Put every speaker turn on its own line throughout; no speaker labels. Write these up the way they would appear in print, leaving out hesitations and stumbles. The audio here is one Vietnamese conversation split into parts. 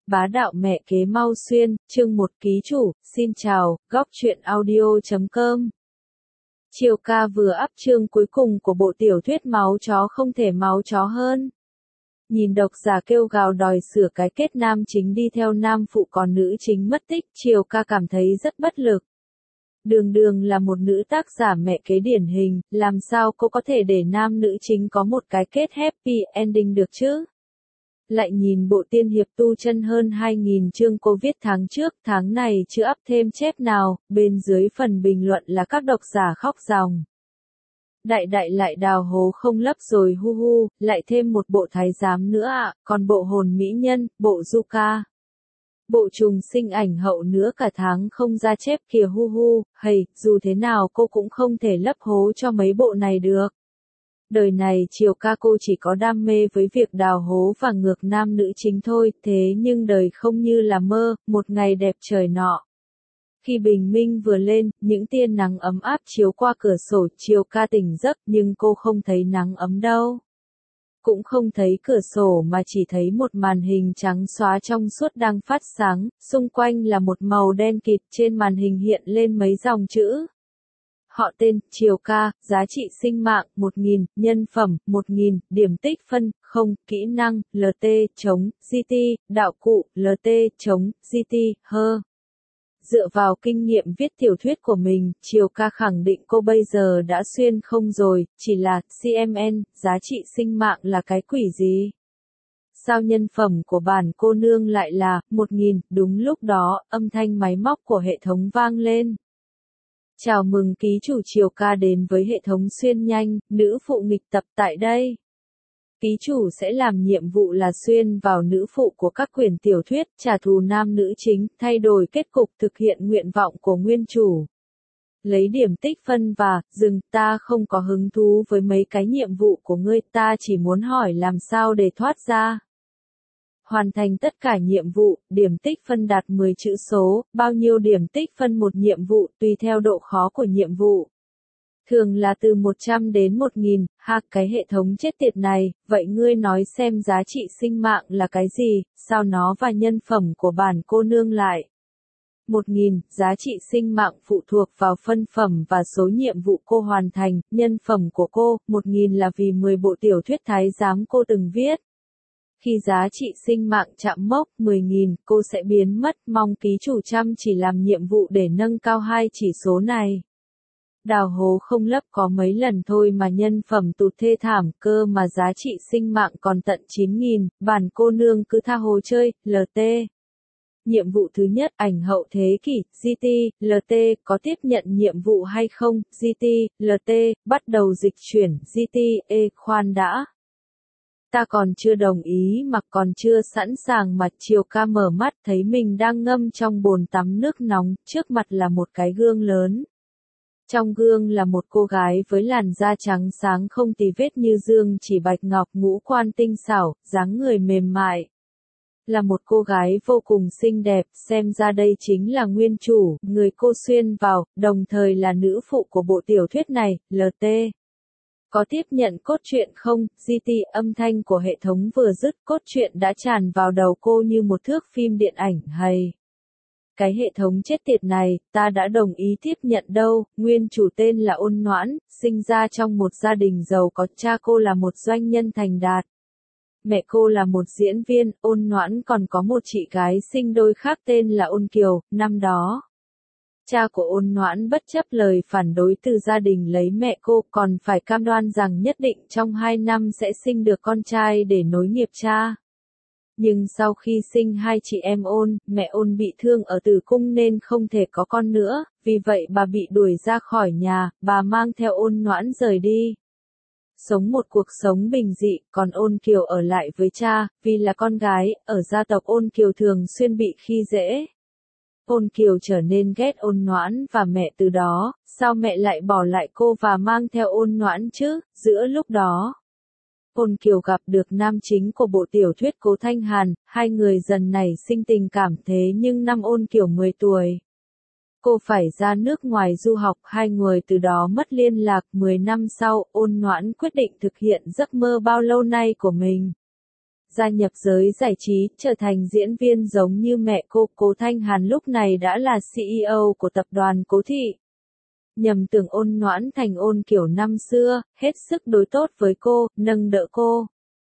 Bá đạo mẹ kế mau xuyên, chương 1 ký chủ, xin chào, góc truyện audio.com. Chiều ca vừa up chương cuối cùng của bộ tiểu thuyết Máu chó không thể máu chó hơn. Nhìn độc giả kêu gào đòi sửa cái kết nam chính đi theo nam phụ còn nữ chính mất tích, Chiều ca cảm thấy rất bất lực. Đường đường là một nữ tác giả mẹ kế điển hình, làm sao cô có thể để nam nữ chính có một cái kết happy ending được chứ? Lại nhìn bộ tiên hiệp tu chân hơn 2.000 chương cô viết tháng trước, tháng này chưa up thêm chép nào, bên dưới phần bình luận là các độc giả khóc ròng. Đại lại đào hố không lấp rồi hu hu, lại thêm một bộ thái giám nữa ạ, còn bộ hồn mỹ nhân, bộ du ca. Bộ trùng sinh ảnh hậu nữa cả tháng không ra chép kìa hu hu, hầy, dù thế nào cô cũng không thể lấp hố cho mấy bộ này được. Đời này Chiều ca cô chỉ có đam mê với việc đào hố và ngược nam nữ chính thôi, thế nhưng đời không như là mơ, một ngày đẹp trời nọ. Khi bình minh vừa lên, những tia nắng ấm áp chiếu qua cửa sổ, Chiều ca tỉnh giấc nhưng cô không thấy nắng ấm đâu. Cũng không thấy cửa sổ mà chỉ thấy một màn hình trắng xóa trong suốt đang phát sáng, xung quanh là một màu đen kịt, trên màn hình hiện lên mấy dòng chữ. Họ tên, Chiều ca, giá trị sinh mạng, 1.000, nhân phẩm, 1.000, điểm tích phân, 0, kỹ năng, LT, GT, đạo cụ, LT, GT, hơ. Dựa vào kinh nghiệm viết tiểu thuyết của mình, Chiều ca khẳng định cô bây giờ đã xuyên không rồi, chỉ là, CMN, giá trị sinh mạng là cái quỷ gì? Sao nhân phẩm của bản cô nương lại là, 1.000, đúng lúc đó, âm thanh máy móc của hệ thống vang lên. Chào mừng ký chủ Chiều ca đến với hệ thống xuyên nhanh, nữ phụ nghịch tập tại đây. Ký chủ sẽ làm nhiệm vụ là xuyên vào nữ phụ của các quyển tiểu thuyết, trả thù nam nữ chính, thay đổi kết cục thực hiện nguyện vọng của nguyên chủ. Lấy điểm tích phân và, dừng, ta không có hứng thú với mấy cái nhiệm vụ của ngươi, ta chỉ muốn hỏi làm sao để thoát ra. Hoàn thành tất cả nhiệm vụ, điểm tích phân đạt 10 chữ số, bao nhiêu điểm tích phân một nhiệm vụ tùy theo độ khó của nhiệm vụ. Thường là từ 100 đến 1.000, cái hệ thống chết tiệt này, vậy ngươi nói xem giá trị sinh mạng là cái gì, sao nó và nhân phẩm của bản cô nương lại. 1.000, giá trị sinh mạng phụ thuộc vào phân phẩm và số nhiệm vụ cô hoàn thành, nhân phẩm của cô, 1.000 là vì 10 bộ tiểu thuyết thái giám cô từng viết. Khi giá trị sinh mạng chạm mốc 10.000, cô sẽ biến mất, mong ký chủ chăm chỉ làm nhiệm vụ để nâng cao hai chỉ số này. Đào hố không lấp có mấy lần thôi mà nhân phẩm tụt thê thảm, cơ mà giá trị sinh mạng còn tận 9.000, bản cô nương cứ tha hồ chơi, LT. Nhiệm vụ thứ nhất, ảnh hậu thế kỷ, GT, LT, có tiếp nhận nhiệm vụ hay không, GT, LT, bắt đầu dịch chuyển, GT, khoan đã. Ta còn chưa đồng ý mà còn chưa sẵn sàng mà Chiều ca mở mắt thấy mình đang ngâm trong bồn tắm nước nóng, trước mặt là một cái gương lớn. Trong gương là một cô gái với làn da trắng sáng không tì vết như dương chỉ bạch ngọc, ngũ quan tinh xảo, dáng người mềm mại. Là một cô gái vô cùng xinh đẹp, xem ra đây chính là nguyên chủ, người cô xuyên vào, đồng thời là nữ phụ của bộ tiểu thuyết này, LT. Có tiếp nhận cốt truyện không, GT, âm thanh của hệ thống vừa dứt, cốt truyện đã tràn vào đầu cô như một thước phim điện ảnh, hay. Cái hệ thống chết tiệt này, ta đã đồng ý tiếp nhận đâu, nguyên chủ tên là Ôn Noãn, sinh ra trong một gia đình giàu có, cha cô là một doanh nhân thành đạt. Mẹ cô là một diễn viên, Ôn Noãn còn có một chị gái sinh đôi khác tên là Ôn Kiều, năm đó. Cha của Ôn Noãn bất chấp lời phản đối từ gia đình lấy mẹ cô, còn phải cam đoan rằng nhất định trong 2 năm sẽ sinh được con trai để nối nghiệp cha. Nhưng sau khi sinh hai chị em Ôn, mẹ Ôn bị thương ở tử cung nên không thể có con nữa, vì vậy bà bị đuổi ra khỏi nhà, bà mang theo Ôn Noãn rời đi. Sống một cuộc sống bình dị, còn Ôn Kiều ở lại với cha, vì là con gái, ở gia tộc Ôn Kiều thường xuyên bị khi dễ. Ôn Kiều trở nên ghét Ôn Noãn và mẹ từ đó, sao mẹ lại bỏ lại cô và mang theo Ôn Noãn chứ, giữa lúc đó. Ôn Kiều gặp được nam chính của bộ tiểu thuyết Cố Thanh Hàn, hai người dần nảy sinh tình cảm thế nhưng năm Ôn Kiều 10 tuổi. Cô phải ra nước ngoài du học, hai người từ đó mất liên lạc, 10 năm sau, Ôn Noãn quyết định thực hiện giấc mơ bao lâu nay của mình. gia nhập giới giải trí, trở thành diễn viên giống như mẹ cô. Cố Thanh Hàn lúc này đã là CEO của tập đoàn Cố Thị. Nhầm tưởng Ôn Noãn thành Ôn Kiều năm xưa, hết sức đối tốt với cô, nâng đỡ cô.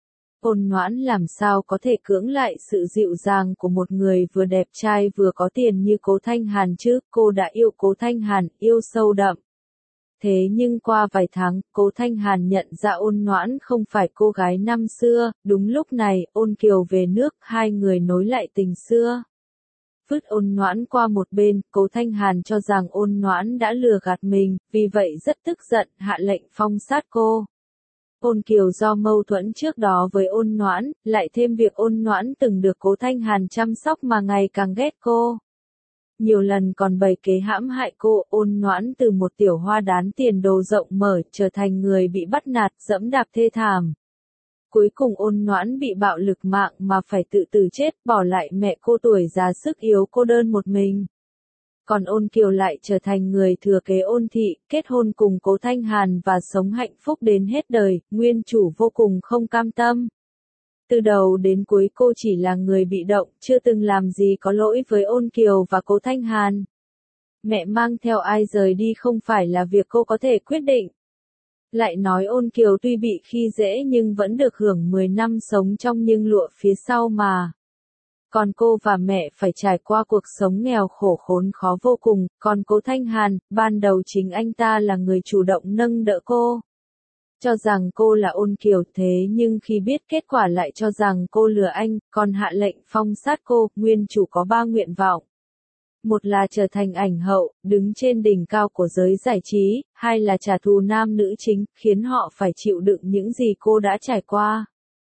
Ôn Noãn làm sao có thể cưỡng lại sự dịu dàng của một người vừa đẹp trai vừa có tiền như Cố Thanh Hàn chứ, cô đã yêu Cố Thanh Hàn, yêu sâu đậm. Thế nhưng qua vài tháng, Cố Thanh Hàn nhận ra Ôn Noãn không phải cô gái năm xưa, đúng lúc này, Ôn Kiều về nước, hai người nối lại tình xưa. Vứt Ôn Noãn qua một bên, Cố Thanh Hàn cho rằng Ôn Noãn đã lừa gạt mình, vì vậy rất tức giận, hạ lệnh phong sát cô. Ôn Kiều do mâu thuẫn trước đó với Ôn Noãn, lại thêm việc Ôn Noãn từng được Cố Thanh Hàn chăm sóc mà ngày càng ghét cô. Nhiều lần còn bày kế hãm hại cô. Ôn Noãn từ một tiểu hoa đán tiền đồ rộng mở, trở thành người bị bắt nạt, dẫm đạp thê thảm. Cuối cùng Ôn Noãn bị bạo lực mạng mà phải tự tử chết, bỏ lại mẹ cô tuổi già sức yếu cô đơn một mình. Còn Ôn Kiều lại trở thành người thừa kế Ôn Thị, kết hôn cùng Cố Thanh Hàn và sống hạnh phúc đến hết đời. Nguyên chủ vô cùng không cam tâm. Từ đầu đến cuối cô chỉ là người bị động, chưa từng làm gì có lỗi với Ôn Kiều và Cố Thanh Hàn. Mẹ mang theo ai rời đi không phải là việc cô có thể quyết định. Lại nói Ôn Kiều tuy bị khi dễ nhưng vẫn được hưởng 10 năm sống trong nhưng lụa phía sau mà. Còn cô và mẹ phải trải qua cuộc sống nghèo khổ khốn khó vô cùng. Còn Cố Thanh Hàn, ban đầu chính anh ta là người chủ động nâng đỡ cô. Cho rằng cô là Ôn Kiều, thế nhưng khi biết kết quả lại cho rằng cô lừa anh, còn hạ lệnh phong sát cô. Nguyên chủ có 3 nguyện vọng. Một là trở thành ảnh hậu, đứng trên đỉnh cao của giới giải trí, hai là trả thù nam nữ chính, khiến họ phải chịu đựng những gì cô đã trải qua.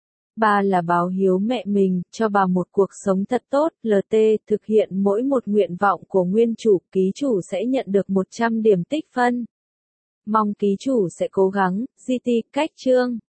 Ba là báo hiếu mẹ mình, cho bà một cuộc sống thật tốt. LT, thực hiện mỗi một nguyện vọng của nguyên chủ, ký chủ sẽ nhận được 100 điểm tích phân. Mong ký chủ sẽ cố gắng. GT, cách chương.